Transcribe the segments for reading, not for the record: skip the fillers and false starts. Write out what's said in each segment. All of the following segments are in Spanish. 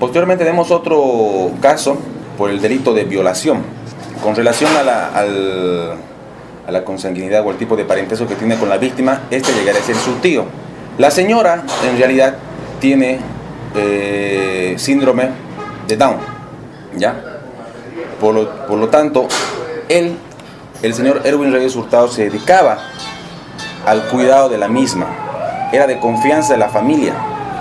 Posteriormente tenemos otro caso por el delito de violación. Con relación a la consanguinidad o el tipo de parentesco que tiene con la víctima, este llegaría a ser su tío. La señora en realidad tiene síndrome de Down, ¿ya? Por lo tanto, el señor Erwin Reyes Hurtado se dedicaba al cuidado de la misma, era de confianza de la familia.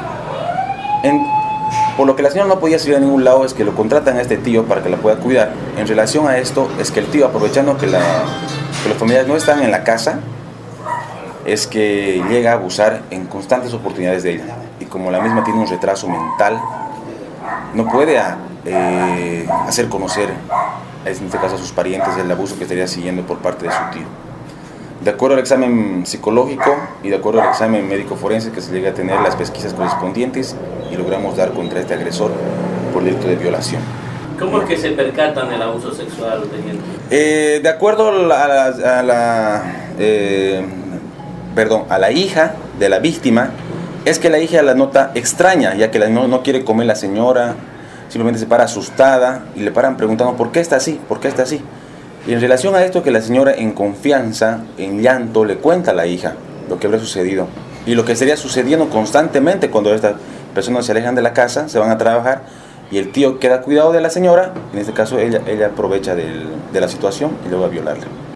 Por lo que la señora no podía salir a ningún lado, es que lo contratan a este tío para que la pueda cuidar. En relación a esto, es que el tío, aprovechando que los familiares no están en la casa, es que llega a abusar en constantes oportunidades de ella. Y como la misma tiene un retraso mental, no puede hacer conocer, en este caso a sus parientes, el abuso que estaría siguiendo por parte de su tío. De acuerdo al examen psicológico y de acuerdo al examen médico forense que se llega a tener las pesquisas correspondientes, y logramos dar contra este agresor por delito de violación. ¿Cómo es que se percatan del abuso sexual, teniente? De acuerdo a la hija de la víctima, es que la hija la nota extraña, ya que no quiere comer la señora, simplemente se para asustada y le paran preguntando ¿por qué está así? ¿Por qué está así? Y en relación a esto, que la señora en confianza, en llanto, le cuenta a la hija lo que habría sucedido y lo que estaría sucediendo constantemente cuando estas personas se alejan de la casa, se van a trabajar y el tío queda a cuidado de la señora. En este caso ella aprovecha de la situación y luego va a violarla.